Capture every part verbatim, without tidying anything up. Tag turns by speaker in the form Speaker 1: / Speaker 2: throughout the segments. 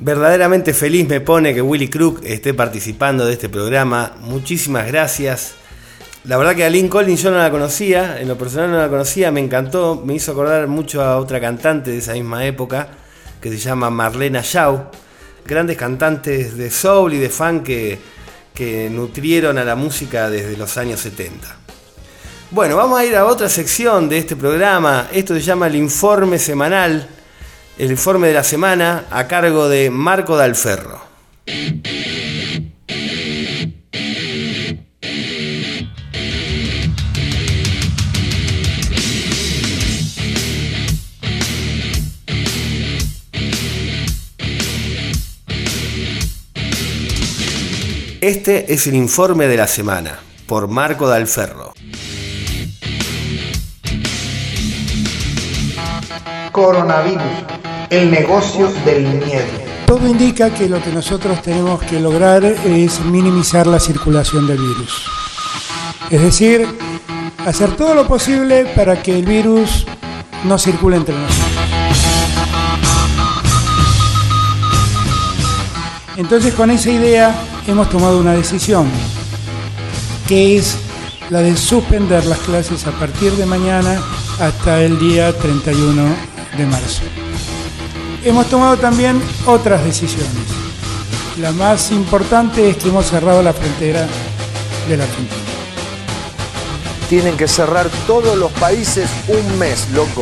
Speaker 1: Verdaderamente feliz me pone que Willy Crook esté participando de este programa. Muchísimas gracias. La verdad que a Lynn Collins yo no la conocía, en lo personal no la conocía, me encantó, me hizo acordar mucho a otra cantante de esa misma época, que se llama Marlena Shaw. Grandes cantantes de soul y de funk que, que nutrieron a la música desde los años setenta. Bueno, vamos a ir a otra sección de este programa. Esto se llama el informe semanal, el informe de la semana, a cargo de Marco Dalferro. Este es el informe de la semana, por Marco Dalferro.
Speaker 2: Coronavirus, el negocio del miedo.
Speaker 3: Todo indica que lo que nosotros tenemos que lograr es minimizar la circulación del virus. Es decir, hacer todo lo posible para que el virus no circule entre nosotros. Entonces, con esa idea hemos tomado una decisión, que es la de suspender las clases a partir de mañana hasta el día treinta y uno de marzo. Hemos tomado también otras decisiones. La más importante es que hemos cerrado la frontera de la Argentina.
Speaker 4: Tienen que cerrar todos los países un mes, loco.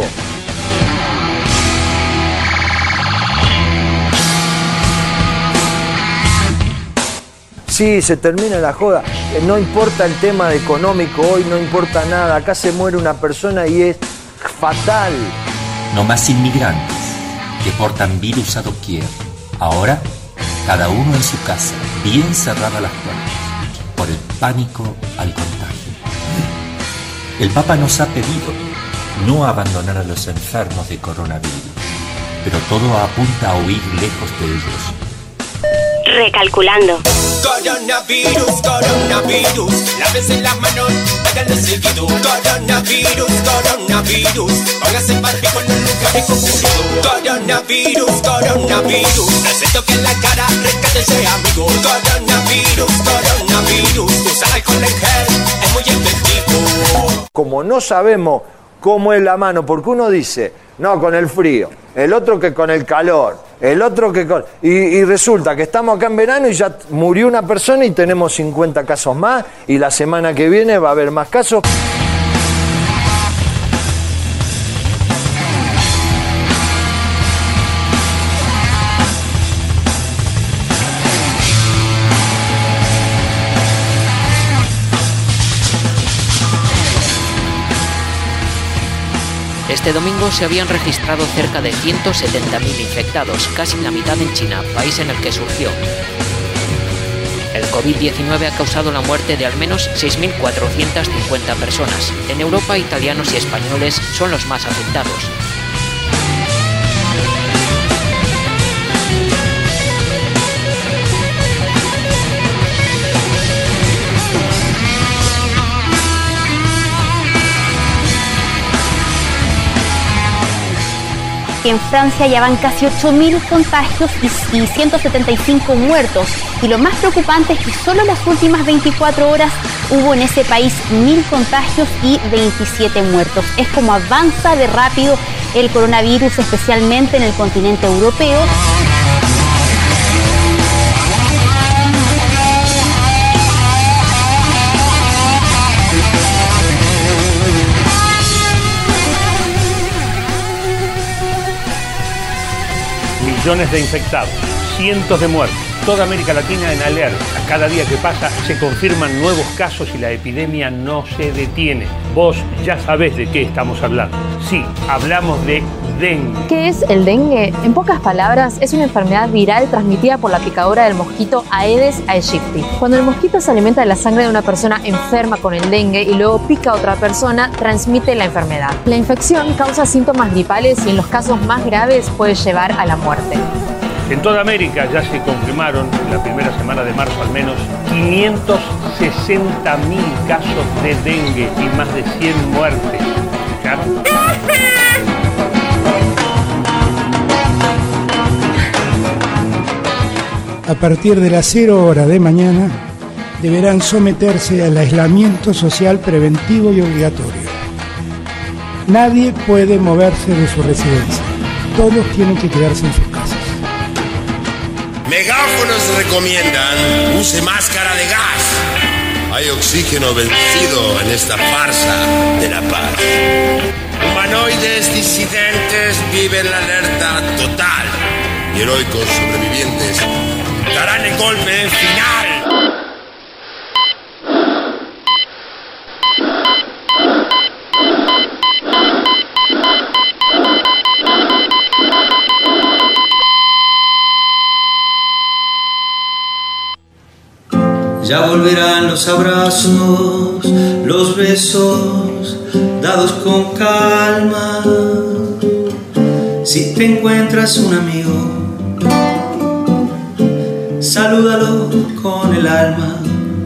Speaker 4: Sí, se termina la joda. No importa el tema económico hoy, no importa nada. Acá se muere una persona y es fatal.
Speaker 5: No más inmigrantes que portan virus a doquier. Ahora, cada uno en su casa, bien cerradas las puertas, por el pánico al contagio. El Papa nos ha pedido no abandonar a los enfermos de coronavirus, pero todo apunta a huir lejos de ellos.
Speaker 6: Recalculando.
Speaker 7: Coronavirus, coronavirus, lávese las manos, háganlo seguido. Coronavirus, coronavirus, póngase barbijo en los lugares concurridos. Coronavirus, coronavirus, no se toquen la cara, rescátense amigos. Coronavirus, coronavirus, usar alcohol en gel es muy efectivo.
Speaker 4: Como no sabemos cómo es la mano, porque uno dice, no, con el frío, el otro que con el calor, el otro que con... Y, y resulta que estamos acá en verano y ya murió una persona y tenemos cincuenta casos más, y la semana que viene va a haber más casos.
Speaker 8: Este domingo se habían registrado cerca de ciento setenta mil infectados, casi la mitad en China, país en el que surgió. El covid diecinueve ha causado la muerte de al menos seis mil cuatrocientas cincuenta personas. En Europa, italianos y españoles son los más afectados.
Speaker 6: En Francia ya van casi ocho mil contagios y ciento setenta y cinco muertos. Y lo más preocupante es que solo en las últimas veinticuatro horas hubo en ese país mil contagios y veintisiete muertos. Es como avanza de rápido el coronavirus, especialmente en el continente europeo.
Speaker 9: Millones de infectados, cientos de muertos, toda América Latina en alerta. Cada día que pasa se confirman nuevos casos y la epidemia no se detiene. Vos ya sabés de qué estamos hablando. Sí, hablamos de dengue.
Speaker 10: ¿Qué es el dengue? En pocas palabras, es una enfermedad viral transmitida por la picadura del mosquito Aedes aegypti. Cuando el mosquito se alimenta de la sangre de una persona enferma con el dengue y luego pica a otra persona, transmite la enfermedad. La infección causa síntomas gripales y en los casos más graves puede llevar a la muerte.
Speaker 9: En toda América ya se confirmaron, en la primera semana de marzo al menos, quinientos sesenta mil casos de dengue y más de cien muertes. ¿Escucharon?
Speaker 3: a partir de las cero hora de mañana, deberán someterse al aislamiento social preventivo y obligatorio. Nadie puede moverse de su residencia. Todos tienen que quedarse en sus casas.
Speaker 11: Megáfonos recomiendan use máscara de gas. Hay oxígeno vencido en esta farsa de la paz. Humanoides disidentes viven la alerta total. Y heroicos sobrevivientes darán el golpe final.
Speaker 12: Ya volverán los abrazos, los besos, dados con calma. Si te encuentras un amigo, salúdalo con el alma.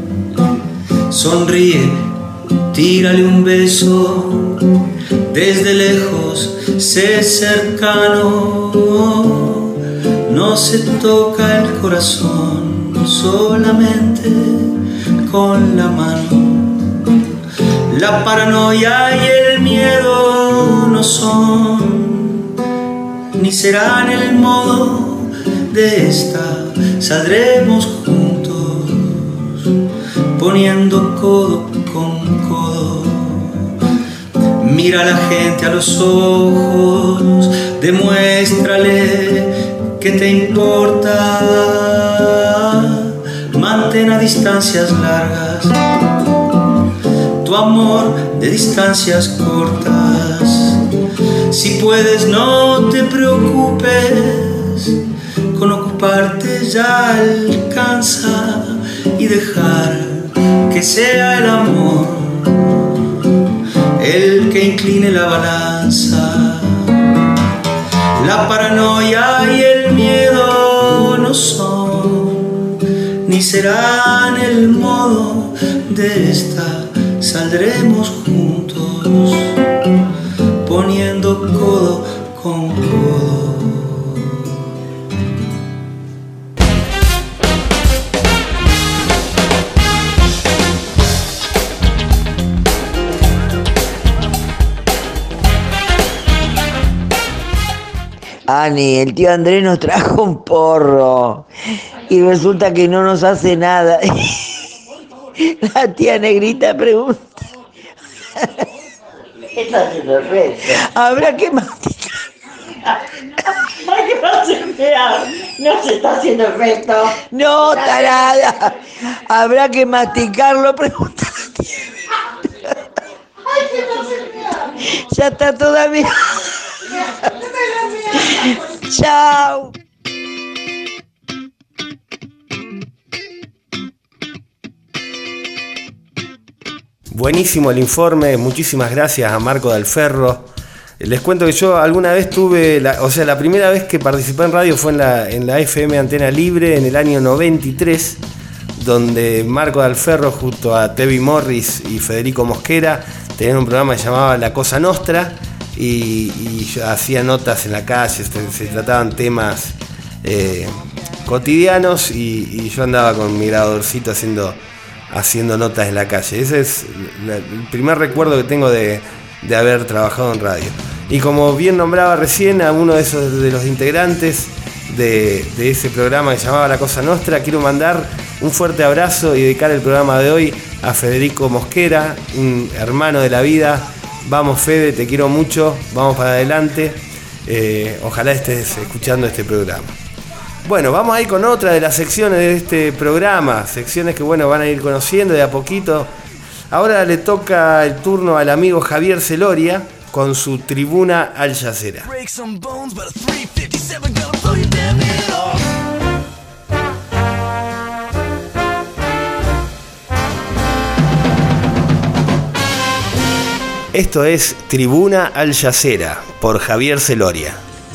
Speaker 12: Sonríe, tírale un beso. Desde lejos, sé cercano. No se toca el corazón solamente con la mano. La paranoia y el miedo no son ni serán el modo de esta. Saldremos juntos poniendo codo con codo. Mira a la gente a los ojos, demuéstrale que te importa. Mantén a distancias largas tu amor de distancias cortas. Si puedes, no te preocupes, con ocuparte ya alcanza. Y dejar que sea el amor el que incline la balanza. La paranoia y el miedo no son ni serán el modo de esta. Saldremos juntos poniendo codo con codo.
Speaker 13: Ani, el tío Andrés nos trajo un porro y resulta que no nos hace nada. La tía Negrita pregunta:
Speaker 14: ¿qué está haciendo efecto?
Speaker 13: ¿Habrá que masticar?
Speaker 14: Ay, que no se vea, no se está haciendo efecto.
Speaker 13: No, tarada. ¿Habrá que masticarlo? Pregunta la tía.
Speaker 14: Ay, que no se vea.
Speaker 13: Ya está todavía. Chao.
Speaker 1: Buenísimo el informe, muchísimas gracias a Marco Dalferro. Les cuento que yo alguna vez tuve, la, o sea, la primera vez que participé en radio fue en la, en la F M Antena Libre en el año noventa y tres, donde Marco Dalferro junto a Tevi Morris y Federico Mosquera tenían un programa que se llamaba La Cosa Nostra. Y, y yo hacía notas en la calle, se, se trataban temas eh, cotidianos y, y yo andaba con mi grabadorcito haciendo, haciendo notas en la calle. Ese es la, el primer recuerdo que tengo de, de haber trabajado en radio. Y como bien nombraba recién a uno de esos de los integrantes de, de ese programa que se llamaba La Cosa Nostra, quiero mandar un fuerte abrazo y dedicar el programa de hoy a Federico Mosquera, un hermano de la vida. Vamos, Fede, te quiero mucho, vamos para adelante, eh, ojalá estés escuchando este programa. Bueno, vamos a ir con otra de las secciones de este programa, secciones que bueno van a ir conociendo de a poquito. Ahora le toca el turno al amigo Javier Celoria con su Tribuna Al Jazeera. Esto es Tribuna Al Jazeera por Javier Celoria.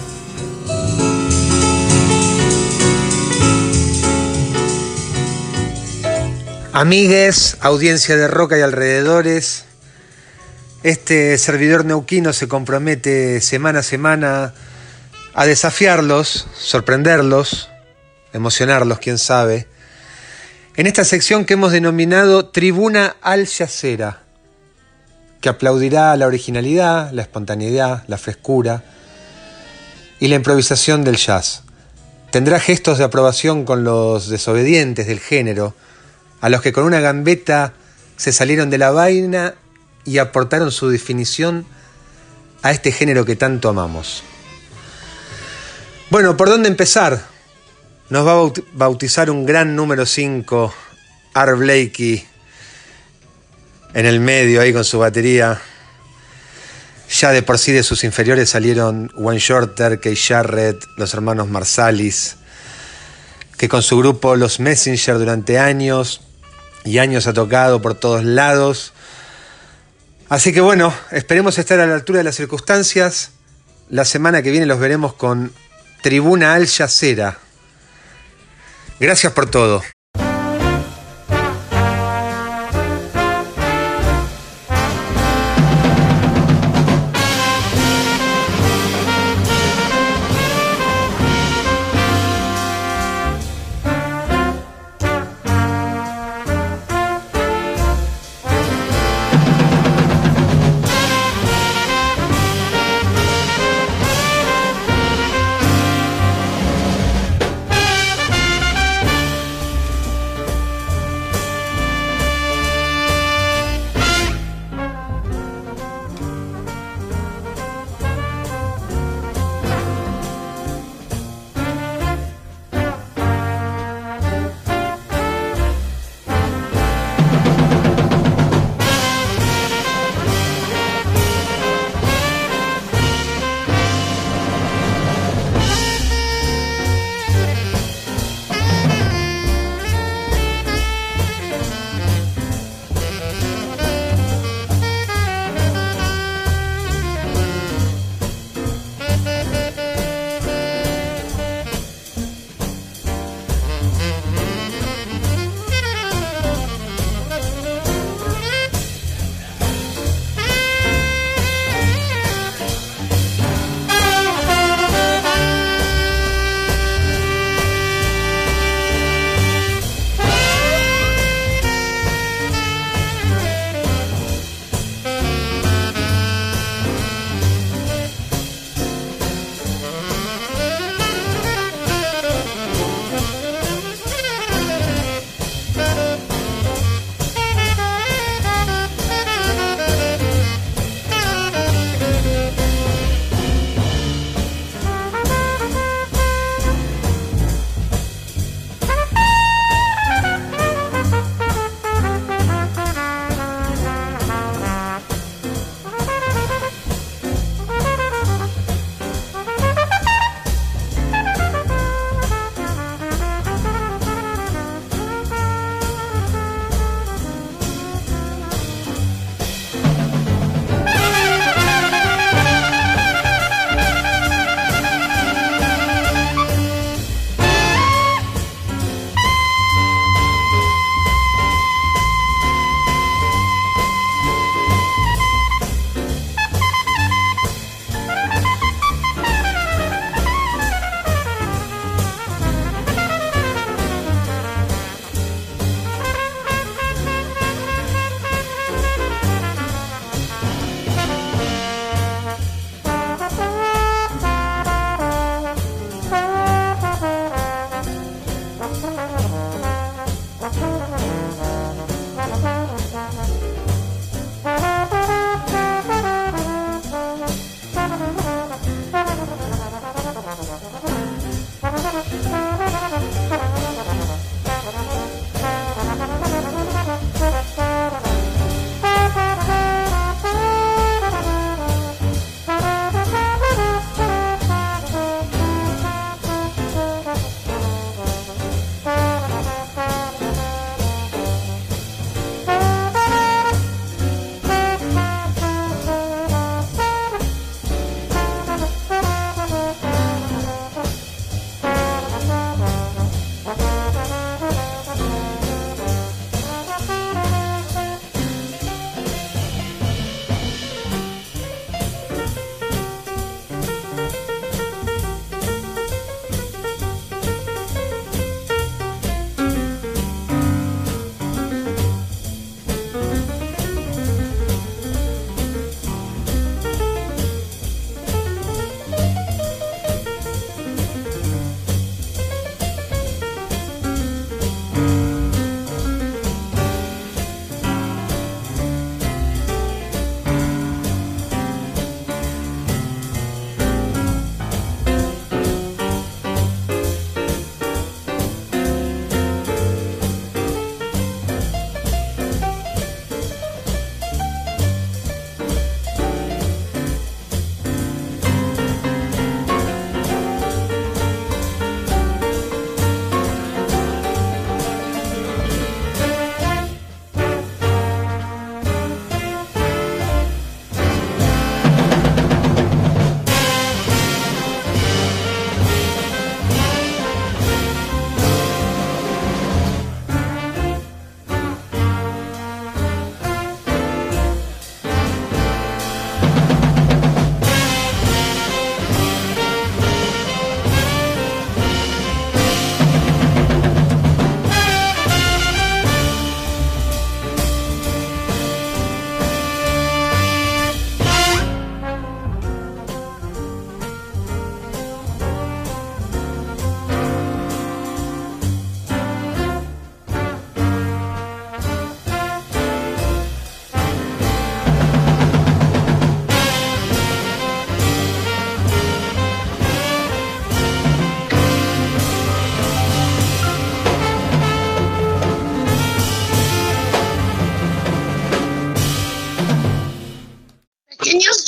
Speaker 15: Amigues, audiencia de Roca y alrededores, este servidor neuquino se compromete semana a semana a desafiarlos, sorprenderlos, emocionarlos, quién sabe, en esta sección que hemos denominado Tribuna al Jazzera, que aplaudirá la originalidad, la espontaneidad, la frescura y la improvisación del jazz. Tendrá gestos de aprobación con los desobedientes del género, a los que con una gambeta se salieron de la vaina y aportaron su definición a este género que tanto amamos. Bueno, ¿por dónde empezar? Nos va a bautizar un gran número cinco, Art Blakey, en el medio ahí con su batería. Ya de por sí de sus inferiores salieron Wayne Shorter, Keith Jarrett, los hermanos Marsalis, que con su grupo Los Messenger durante años y años ha tocado por todos lados. Así que bueno, esperemos estar a la altura de las circunstancias. La semana que viene los veremos con Tribuna al Jazzera. Gracias por todo.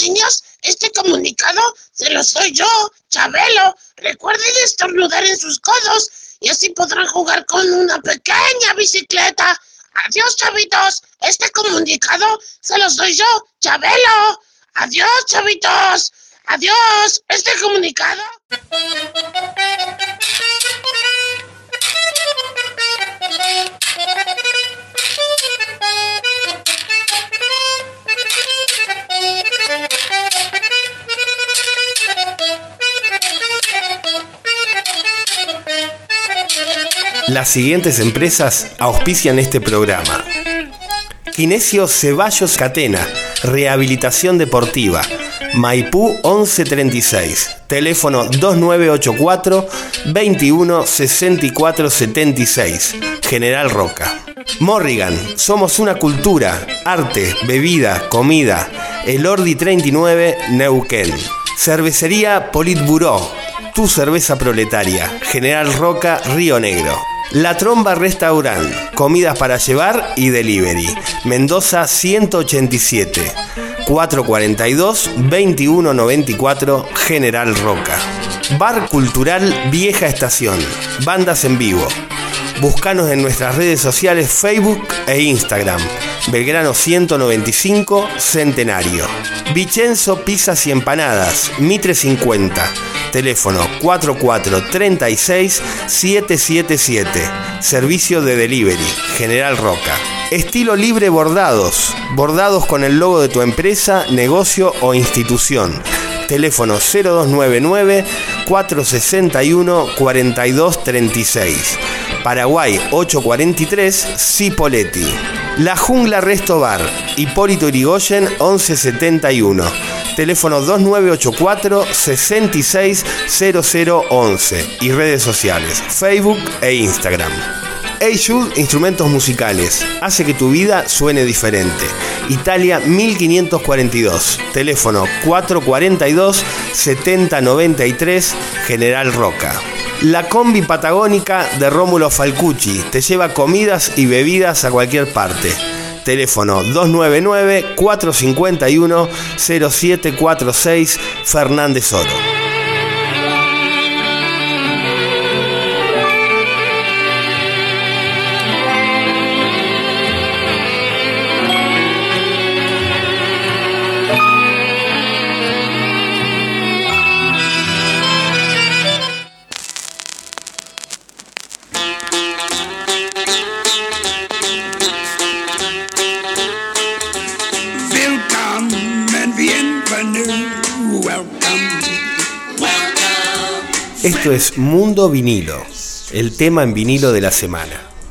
Speaker 16: niños, este comunicado se lo soy yo, Chabelo. Recuerden estornudar en sus codos y así podrán jugar con una pequeña bicicleta. Adiós, chavitos. Este comunicado se lo soy yo, Chabelo. Adiós, chavitos. Adiós. Este comunicado...
Speaker 1: Las siguientes empresas auspician este programa: Kinesio Ceballos Catena, rehabilitación deportiva, Maipú once treinta y seis, teléfono dos nueve ocho cuatro, veintiuno sesenta y cuatro setenta y seis, General Roca. Morrigan, somos una cultura, arte, bebida, comida, Elordi treinta y nueve, Neuquén. Cervecería Politburó, tu cerveza proletaria, General Roca, Río Negro. La Tromba Restaurant, comidas para llevar y delivery, Mendoza ciento ochenta y siete, cuatrocientos cuarenta y dos, veintiuno noventa y cuatro, General Roca. Bar Cultural Vieja Estación, bandas en vivo. Búscanos en nuestras redes sociales Facebook e Instagram. Belgrano ciento noventa y cinco, Centenario. Vicenzo Pizzas y Empanadas, Mitre cincuenta. Teléfono cuatro cuatro tres seis, siete siete siete. Servicio de delivery, General Roca. Estilo Libre Bordados. Bordados con el logo de tu empresa, negocio o institución. Teléfono cero dos nueve nueve, cuatro seis uno, cuatro dos tres seis. Paraguay ochocientos cuarenta y tres, Cipoletti. La Jungla Resto Bar, Hipólito Yrigoyen once setenta y uno. Teléfono dos nueve ocho cuatro, seis seis cero cero once. Y redes sociales, Facebook e Instagram. Hey Jude Instrumentos Musicales, hace que tu vida suene diferente. Italia mil quinientos cuarenta y dos, teléfono cuatro cuarenta y dos, setenta noventa y tres, General Roca. La Combi Patagónica de Rómulo Falcucci te lleva comidas y bebidas a cualquier parte. Teléfono dos nueve nueve, cuatro cinco uno, cero siete cuatro seis, Fernández Oro. Esto es Mundo Vinilo, el tema en vinilo de la semana.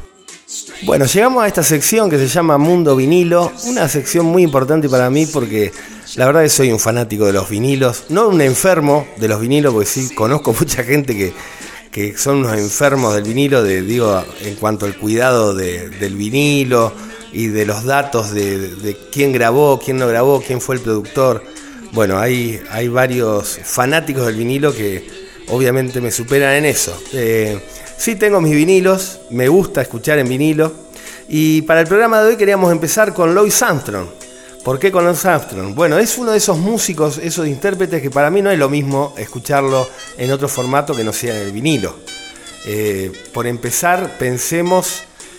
Speaker 1: Bueno, llegamos a esta sección que se llama Mundo Vinilo, una sección muy importante para mí porque la verdad es que soy un fanático de los vinilos, no un enfermo de los vinilos, porque sí conozco mucha gente que, que son unos enfermos del vinilo, de, digo, en cuanto al cuidado de, del vinilo y de los datos de, de quién grabó, quién no grabó, quién fue el productor. Bueno, hay, hay varios fanáticos del vinilo que obviamente me superan en eso. Eh, sí tengo mis vinilos, me gusta escuchar en vinilo. Y para el programa de hoy queríamos empezar con Louis Armstrong. ¿Por qué con Louis Armstrong? Bueno, es uno de esos músicos, esos intérpretes que para mí no es lo mismo escucharlo en otro formato que no sea en el vinilo. Eh, por empezar, pensemos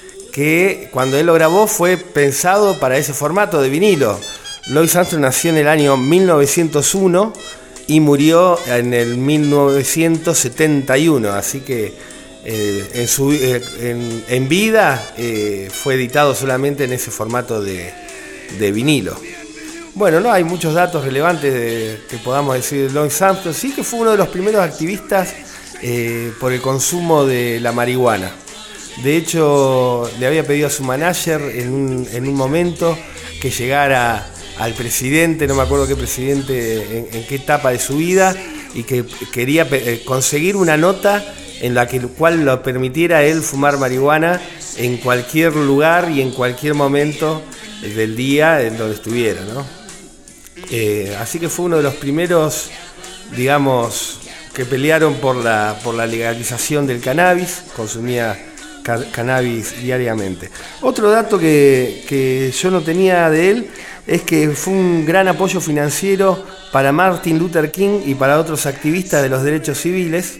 Speaker 1: que cuando él lo grabó fue pensado para ese formato de vinilo. Louis Armstrong nació en el año mil novecientos uno y murió en el mil novecientos setenta y uno, así que eh, en, su, eh, en, en vida eh, fue editado solamente en ese formato de, de vinilo. Bueno, no hay muchos datos relevantes de, que podamos decir de Louis Armstrong. Sí que fue uno de los primeros activistas eh, por el consumo de la marihuana. De hecho, le había pedido a su manager en un, en un momento que llegara al presidente, no me acuerdo qué presidente, en, en qué etapa de su vida, y que quería eh, conseguir una nota en la que, cual lo permitiera a él fumar marihuana en cualquier lugar y en cualquier momento del día en donde estuviera, ¿no? Eh, así que fue uno de los primeros, digamos, que pelearon por la, por la legalización del cannabis. Consumía ca- cannabis diariamente. Otro dato que, que yo no tenía de él es que fue un gran apoyo financiero para Martin Luther King y para otros activistas de los derechos civiles.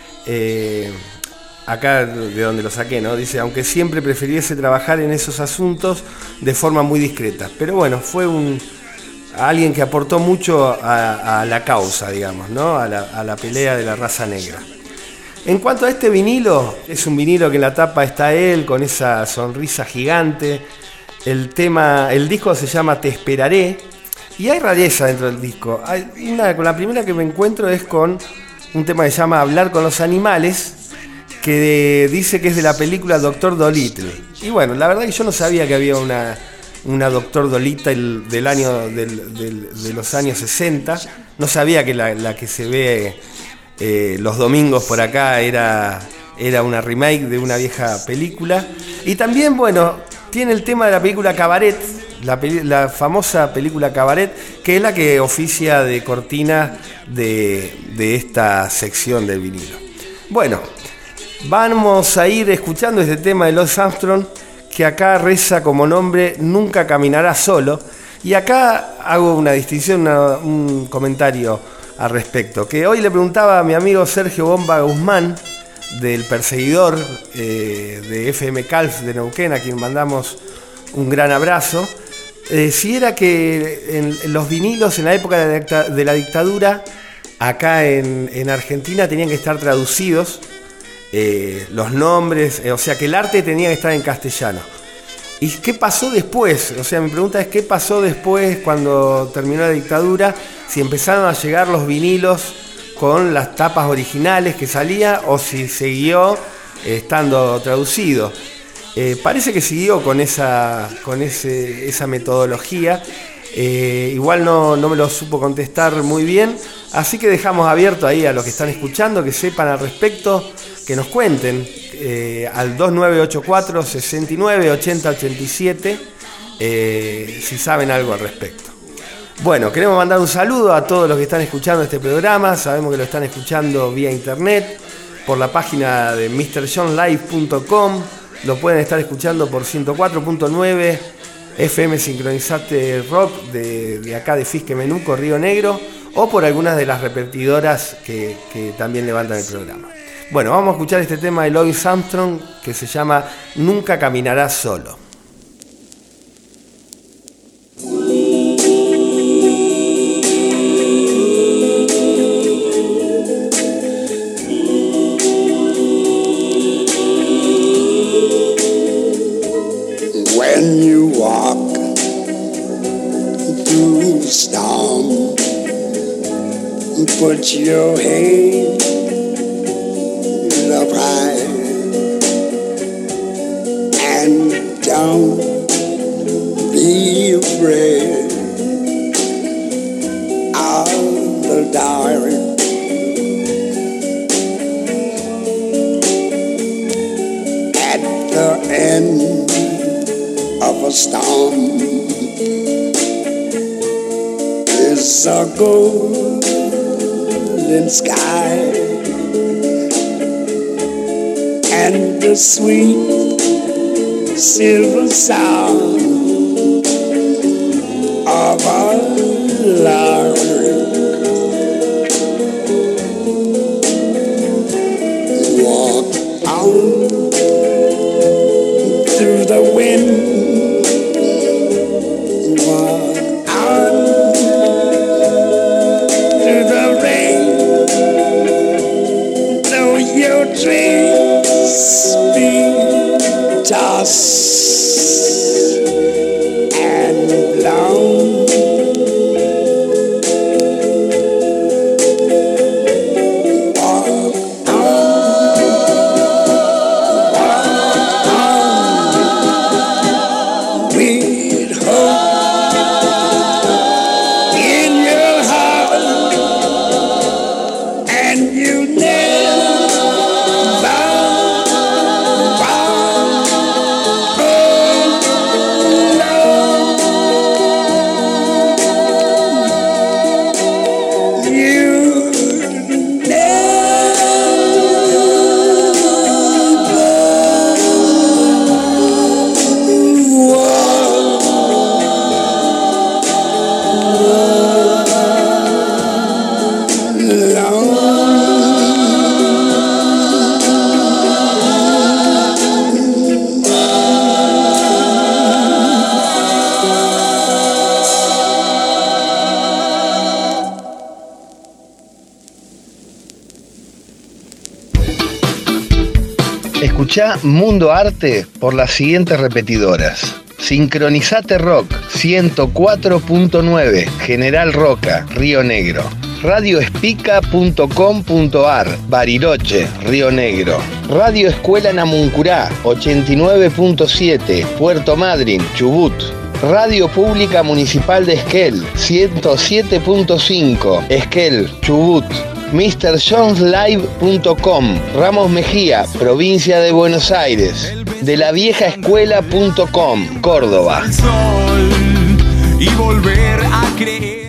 Speaker 1: Eh, acá de donde lo saqué, ¿no? Dice, aunque siempre prefiriese trabajar en esos asuntos de forma muy discreta. Pero bueno, fue un alguien que aportó mucho a, a la causa, digamos, ¿no? A la, a la pelea de la raza negra. En cuanto a este vinilo, es un vinilo que en la tapa está él con esa sonrisa gigante. El tema, el disco se llama Te Esperaré y hay rareza dentro del disco. Hay una, la primera que me encuentro es con un tema que se llama Hablar con los animales, que de, dice que es de la película Doctor Dolittle. Y bueno, la verdad que yo no sabía que había una, una Doctor Dolittle del año, del, del, de los años sesenta. No sabía que la, la que se ve eh, los domingos por acá era, era una remake de una vieja película. Y también, bueno, tiene el tema de la película Cabaret, la, peli, la famosa película Cabaret, que es la que oficia de cortina de, de esta sección del vinilo. Bueno, vamos a ir escuchando este tema de Louis Armstrong, que acá reza como nombre Nunca caminará solo. Y acá hago una distinción, una, un comentario al respecto. Que hoy le preguntaba a mi amigo Sergio Bomba Guzmán, del Perseguidor eh, de F M Calf de Neuquén, a quien mandamos un gran abrazo, eh, si era que en, en los vinilos en la época de la, dicta, de la dictadura, acá en, en Argentina tenían que estar traducidos eh, los nombres, eh, o sea que el arte tenía que estar en castellano. ¿Y qué pasó después? O sea, mi pregunta es, ¿qué pasó después cuando terminó la dictadura? Si empezaron a llegar los vinilos con las tapas originales que salía o si siguió eh, estando traducido. Eh, parece que siguió con esa, con ese, esa metodología. Eh, igual no, no me lo supo contestar muy bien, así que dejamos abierto ahí a los que están escuchando, que sepan al respecto, que nos cuenten eh, al dos nueve ocho cuatro, seis nueve, ocho cero ocho siete eh, si saben algo al respecto. Bueno, queremos mandar un saludo a todos los que están escuchando este programa. Sabemos que lo están escuchando vía internet, por la página de mister john live punto com. Lo pueden estar escuchando por ciento cuatro punto nueve F M Sincronizate Rock de, de acá de Fisque Menuco, Río Negro, o por algunas de las repetidoras que, que también levantan el programa. Bueno, vamos a escuchar este tema de Louis Armstrong que se llama Nunca caminarás solo.
Speaker 17: When you walk through the storm, put your head up high and don't be afraid of the dark. At the end of a storm is a golden sky and the sweet silver sound of a lark. Walk on through the wind. Dreams be tossed and blown. Walk on, walk on with hope in your heart, and you never
Speaker 1: Escucha Mundo Arte por las siguientes repetidoras. Sincronizate Rock ciento cuatro punto nueve, General Roca, Río Negro. radio espica punto com punto ar, Bariloche, Río Negro. Radio Escuela Namuncurá, ochenta y nueve punto siete, Puerto Madryn, Chubut. Radio Pública Municipal de Esquel, ciento siete punto cinco, Esquel, Chubut. mister jones live punto com, Ramos Mejía, provincia de Buenos Aires. de la vieja escuela punto com, Córdoba.
Speaker 7: Y volver a creer.